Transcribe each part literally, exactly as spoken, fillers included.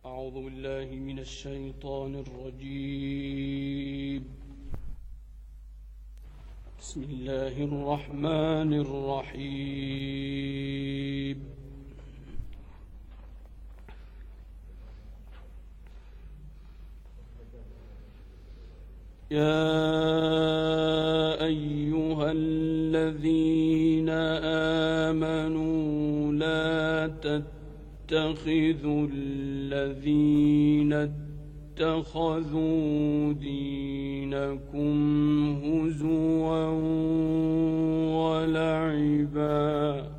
أعوذ بالله من الشيطان الرجيم. بسم الله الرحمن الرحيم. يا أيها الذين آمنوا لا تتخذوا الذين اتخذوا دينكم هزوا ولعبا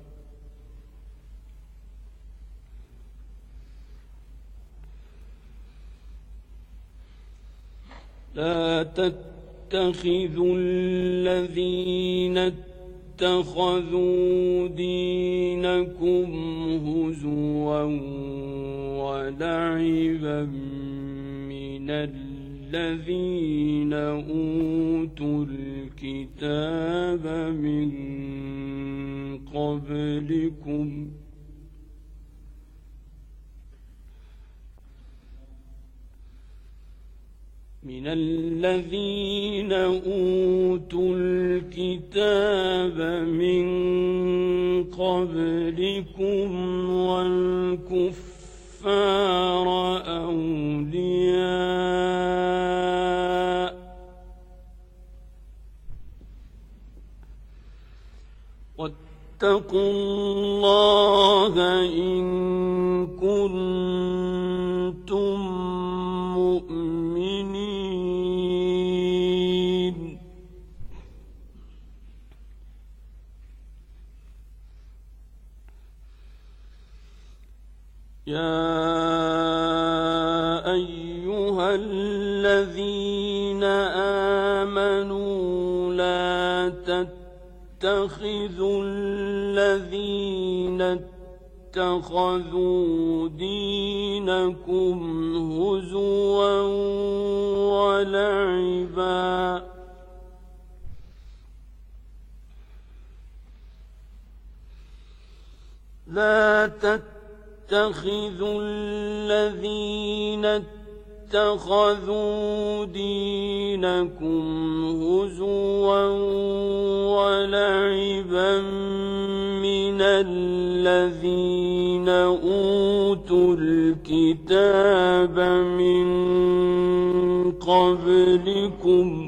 لا تتخذوا الذين اتخذوا دينكم هزوا ولعبا من الذين أوتوا الكتاب من قبلكم من الذين أوتوا الكتاب من قبلكم والكفار أولياء واتقوا الله إن كنتم مؤمنين. يا أيها الذين آمنوا لا تتخذوا الذين اتخذوا دينكم هزوا ولعبا لا تتخذوا الذين اتخذوا دينكم هزوا ولعبا من الذين أوتوا الكتاب من قبلكم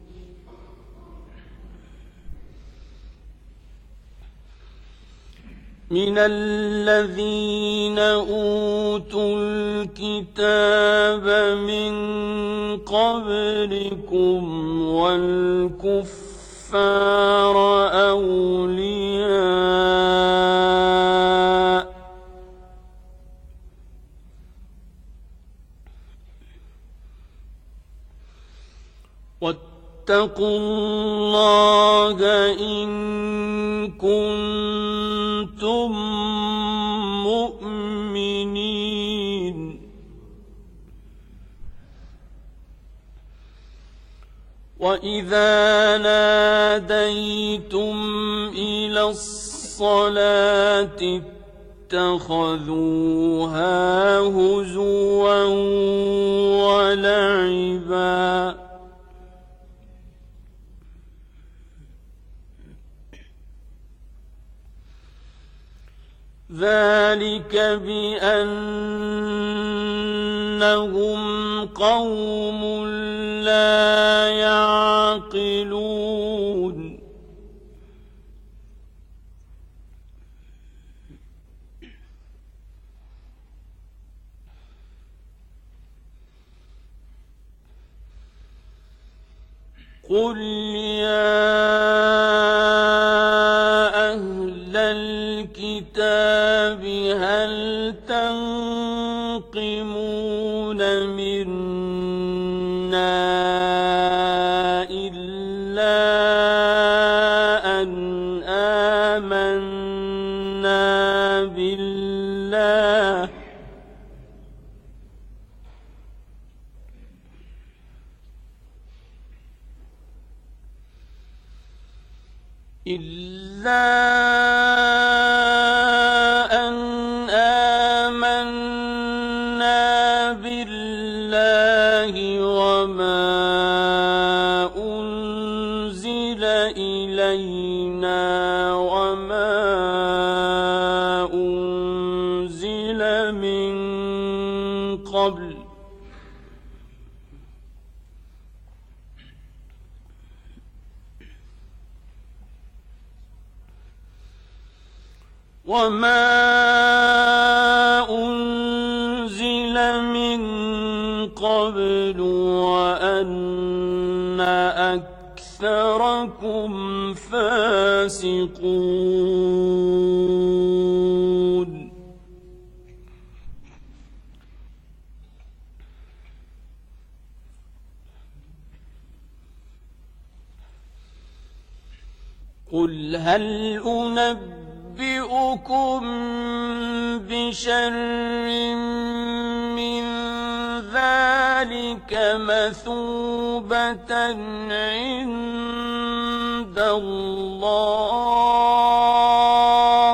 من الذين أوتوا الكتاب من قبلكم والكفار أولياء واتقوا الله إن كنتم مؤمنين. وإذا ناديتم إلى الصلاة اتخذوها هزوا ولعبا ذلك بأنهم قوم لا يعقلون. قل يا أهل الكتاب هل تنقمون منا إلا أن آمنا بالله إلا أن آمنا وما أنزل من قبل وأن أكثركم فاسقون قل هل أنبئكم بشر من ذلك مثوبة عند الله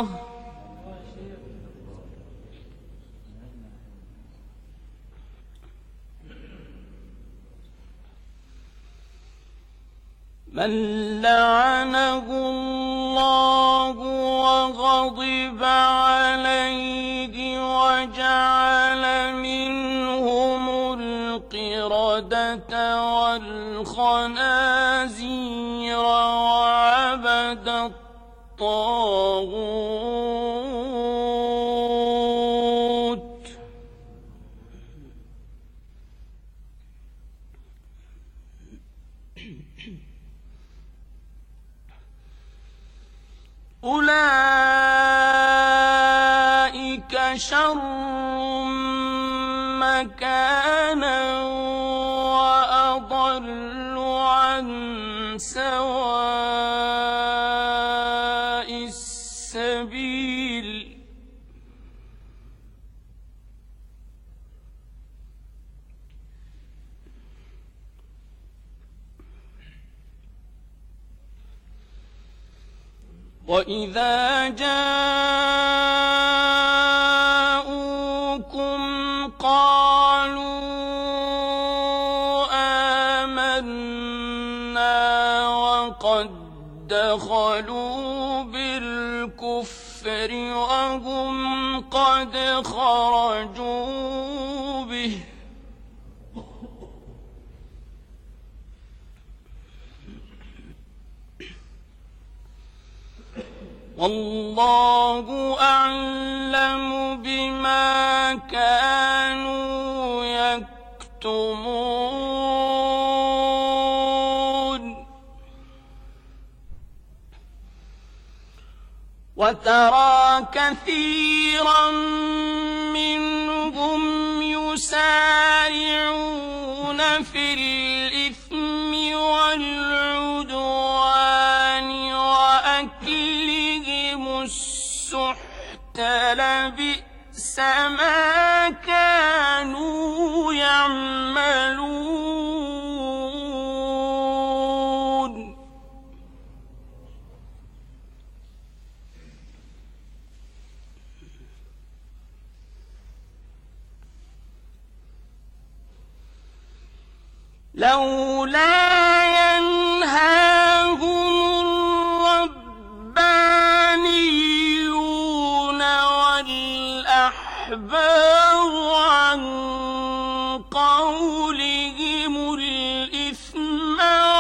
من لعنه الله وغضب عليه وجعل منهم القردة والخنازير وعبد الطاغوت أولئك شر مكانا وأضل عن سواء السبيل وإذا جاءوكم قالوا آمنا وقد دخلوا بالكفر وهم قد خرجوا به والله أعلم بما كانوا يكتمون وترى كثيرا منهم يسارعون في الإثم والعدوان وأكلهم السحت لبئس ما كانوا يعملون لولا ينهاهم الربانيون والأحبار عن قولهم الإثم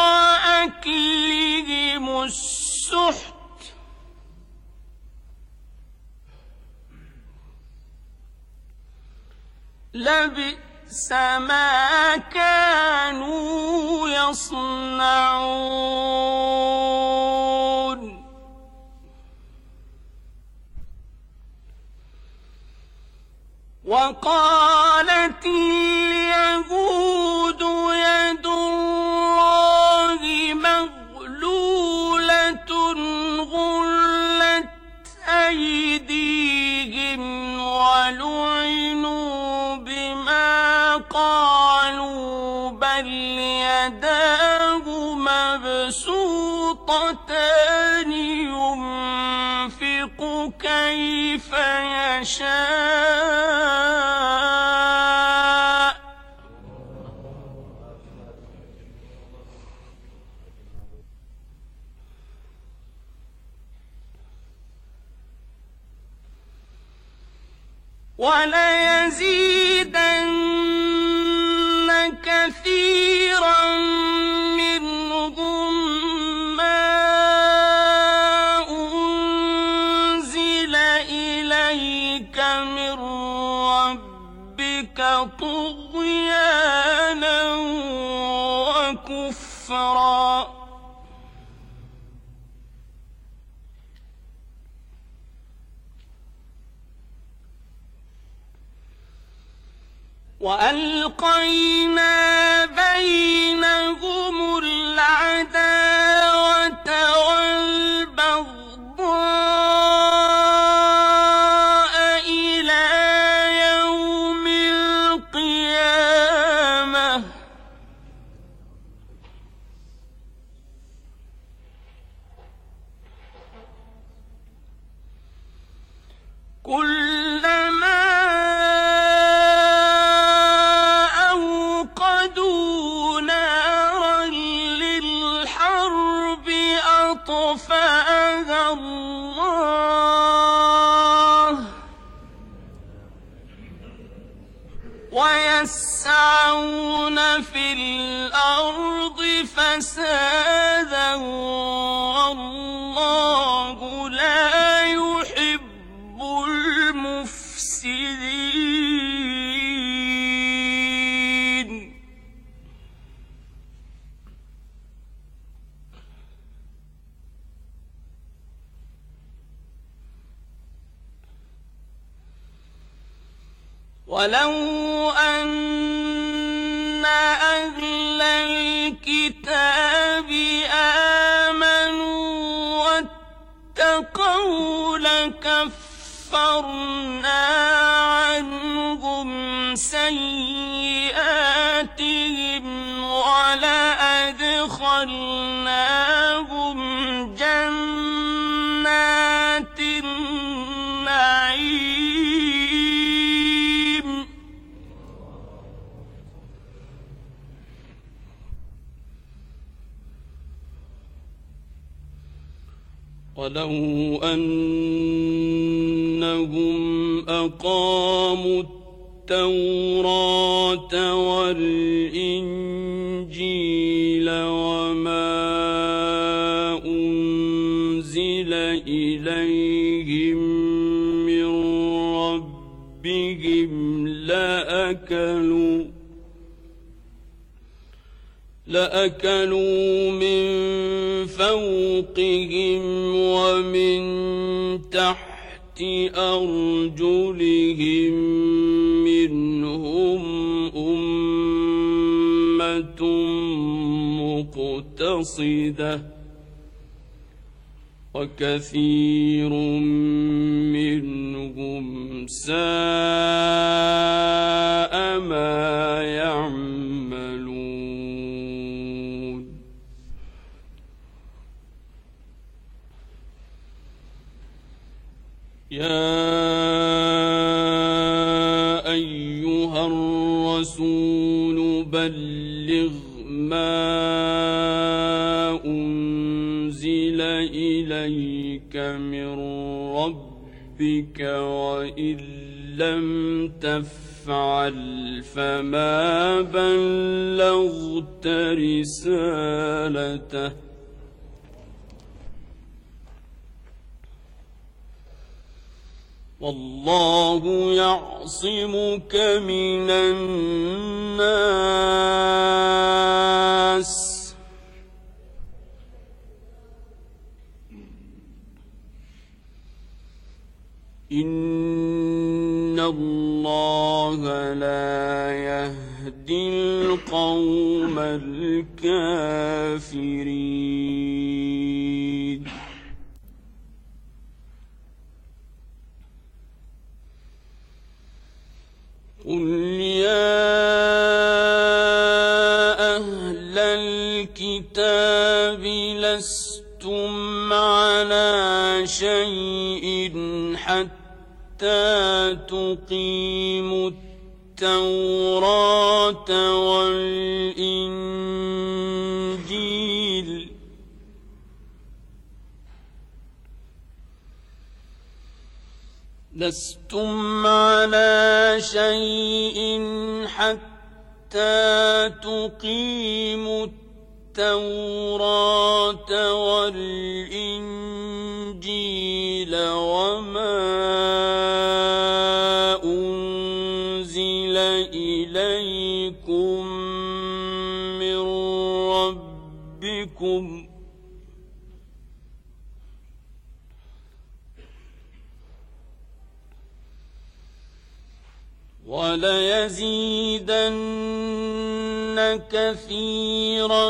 وأكلهم السحت لبئس ما كانوا يصنعون وقالت اليهود يد الله مغلولة غلت أيديهم ولعنوا بما قالوا بل يداه مبسوطتان ينفق كيف يشاء وليزيدن كثيرا منهم ما أنزل من ربك طغيانا وكفرا وألقينا بينهم العداوة والبغضاء إلى يوم القيامة كلما أطفأها الله ويسعون في الأرض فسادا والله لا يحب المفسدين ولو أن أهل الكتاب آمنوا واتقوا لكفرنا عنهم سيئاتهم ولأدخلناهم جنات النعيم ولو أنهم أقاموا التوراة والإنجيل وما أنزل إليهم من ربهم لأكلوا لأكلوا من فوقهم ومن تحت أرجلهم منهم أمة مقتصدة وكثير منهم ساء ما يعملون يا أيها الرسول بلغ ما أنزل إليك من ربك وإن لم تفعل فما بلغت رسالته والله يعصمك من الناس إن الله لا يهدي القوم الكافرين قل يا أهل الكتاب لستم على شيء حتى تقيموا التوراة والإنجيل لستم على شيء حتى تقيموا التوراة والإنجيل وما وليزيدن كثيرا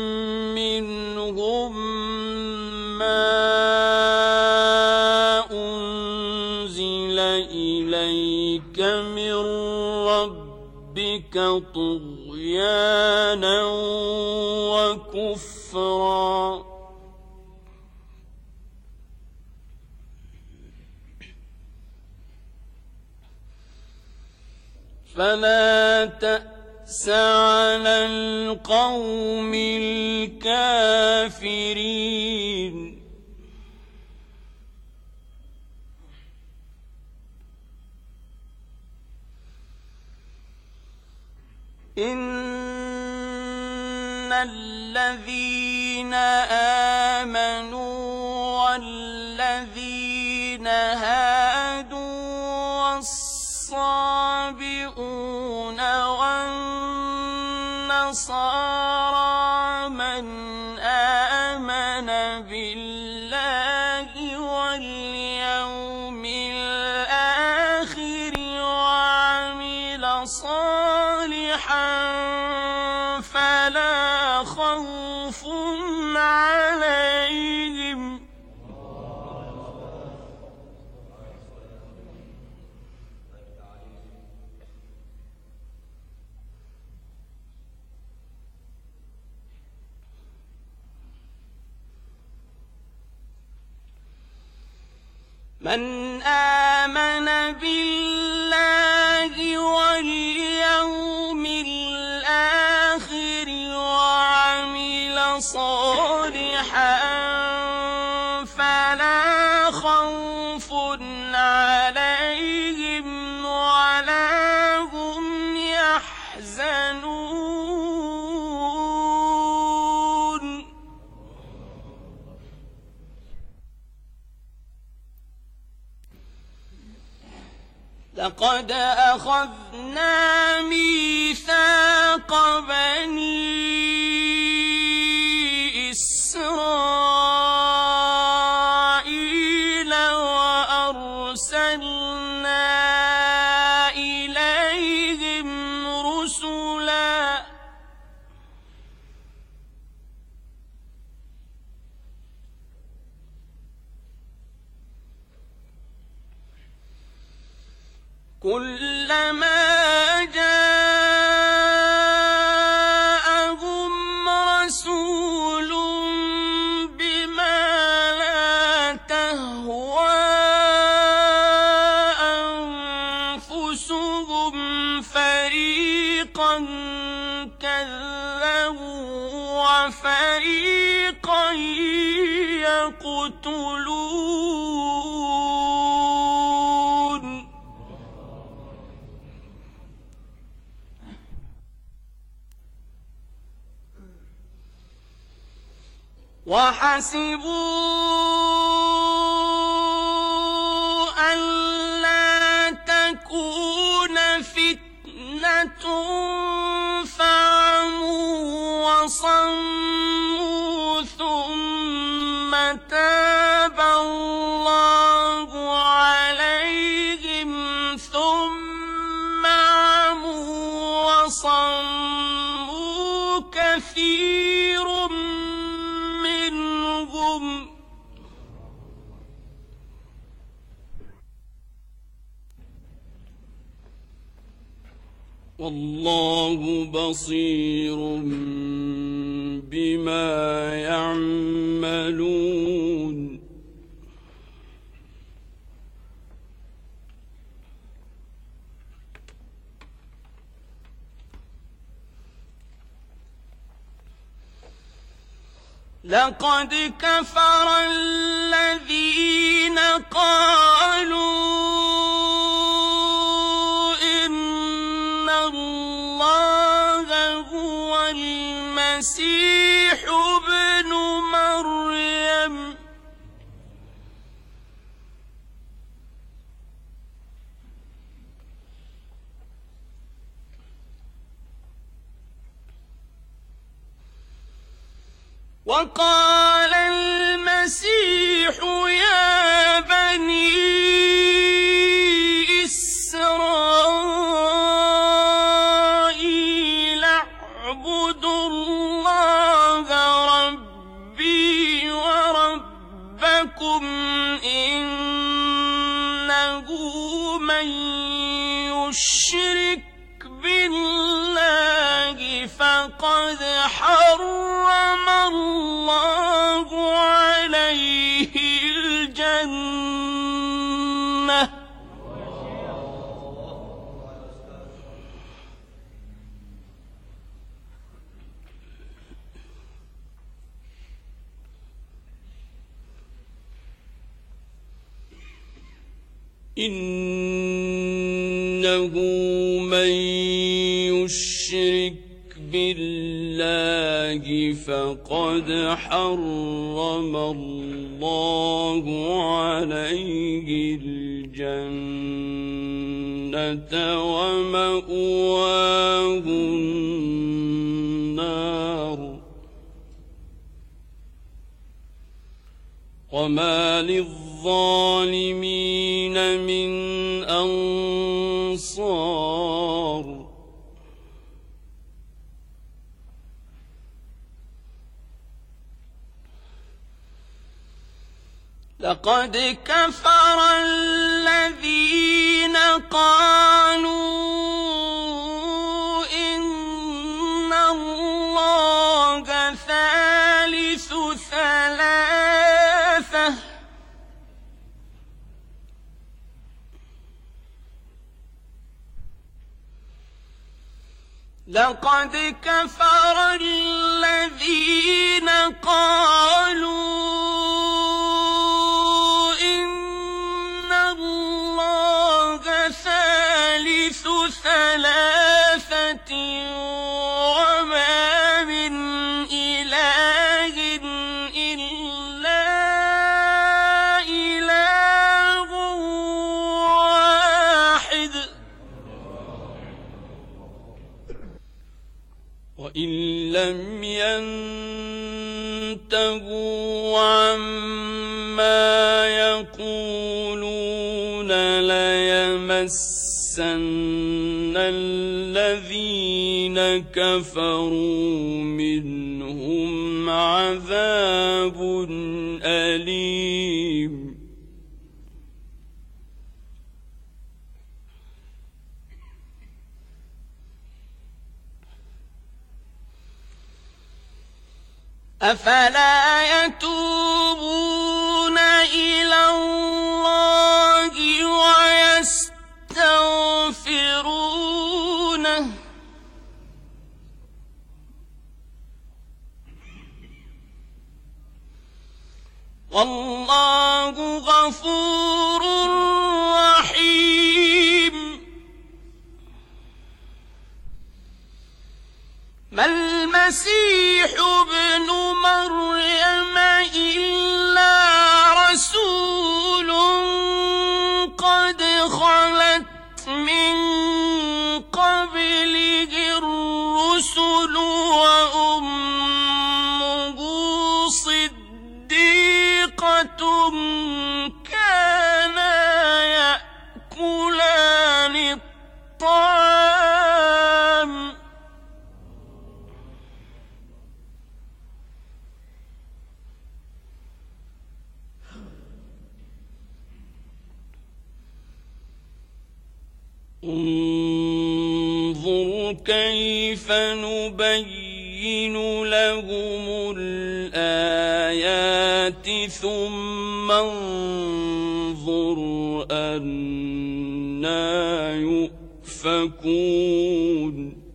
منهم ما أنزل إليك من ربك طغيانا وكفرا فلا تأس على القوم الكافرين إن الذين آمنوا والذين هادوا والصابئون والنصارى من آمن بالله واليوم الآخر وعمل صالحا فلا خوف عليهم من آمن بالله واليوم الآخر وعمل صالحا فلا خوف عليهم ولا هم يحزنون لقد أخذنا ميثاق بني إسرائيل وأرسلنا إليهم رسلا كلما جاءهم رسول بما لا تهوى أنفسهم فريقا كذبوا وفريقا يقتلون وحسبوا ألا تكون فتنة فعموا وصموا ثم تاب الله عليهم ثم عموا وصموا كثير منهم والله بصير بما يعملون لقد كفر الذين قالوا إن الله هو المسيح ابن مريم وقال المسيح يا بني إسرائيل من يشرك بالله فقد حرم الله عليه الجنة إنه من يشرك بالله فقد حرم الله عليه الجنة ومأواه النار وما للظالمين من أنصار لقد كفر الذين قالوا إن الله ثالث ثلاثة لقد كفر الذين قالوا إن الله ثالث ثلاثة وما من إله إلا إله واحد وإن لم ينتهوا عما يقولون ليمسن الذين كفروا منهم عذاب أليم أفلا يتوبون إلى الله ويستغفرونه والله غفور رحيم ما المسيح ابن مريم إلا رسول قد خلت من قبله الرسل وأمه صديقة كانا يأكلان الطعام انظر كيف نبين لهم الآيات ثم انظر أنى يؤفكون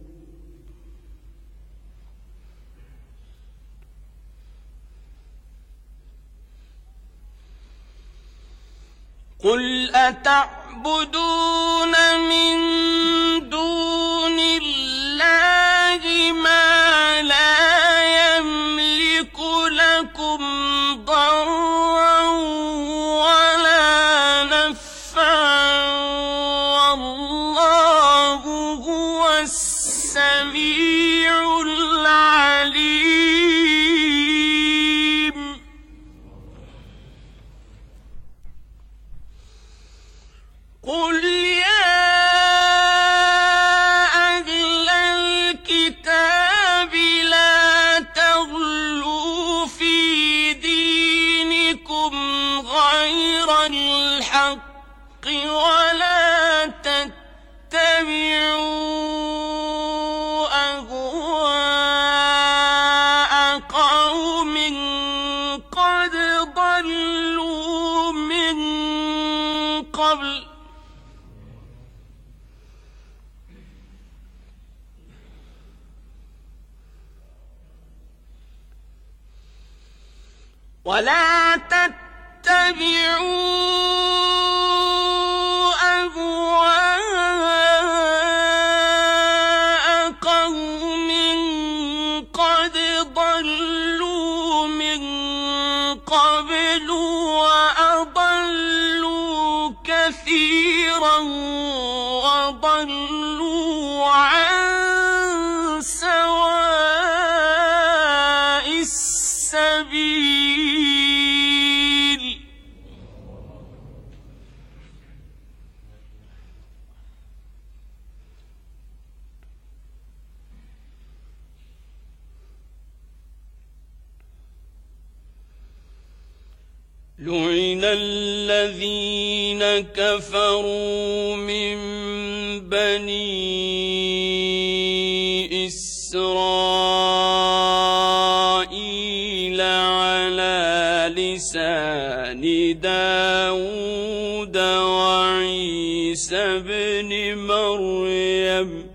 قل أتعبدون من دون الله ما لا يملك لكم ضرا ولا نفعا والله هو السميع العليم قل يا أهل الكتاب لا تغلوا في دينكم غير الحق ولا ولا تتبعوا أهواء قوم قد ضلوا من قبل وأضلوا كثيرا وضلوا عن سواء السبيل لعن الذين كفروا من بني إسرائيل على لسان داود وعيسى بن مريم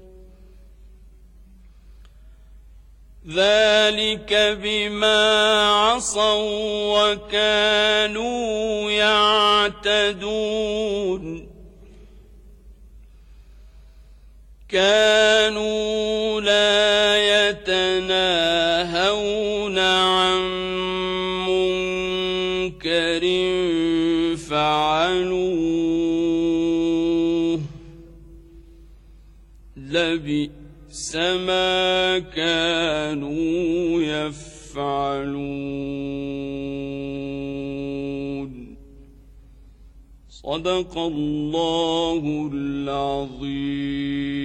ذلك بما عصوا وكانوا يعتدون كانوا لا يتناهون عن منكر فعلوه لبئس ما كانوا يفعلون صدق الله العظيم.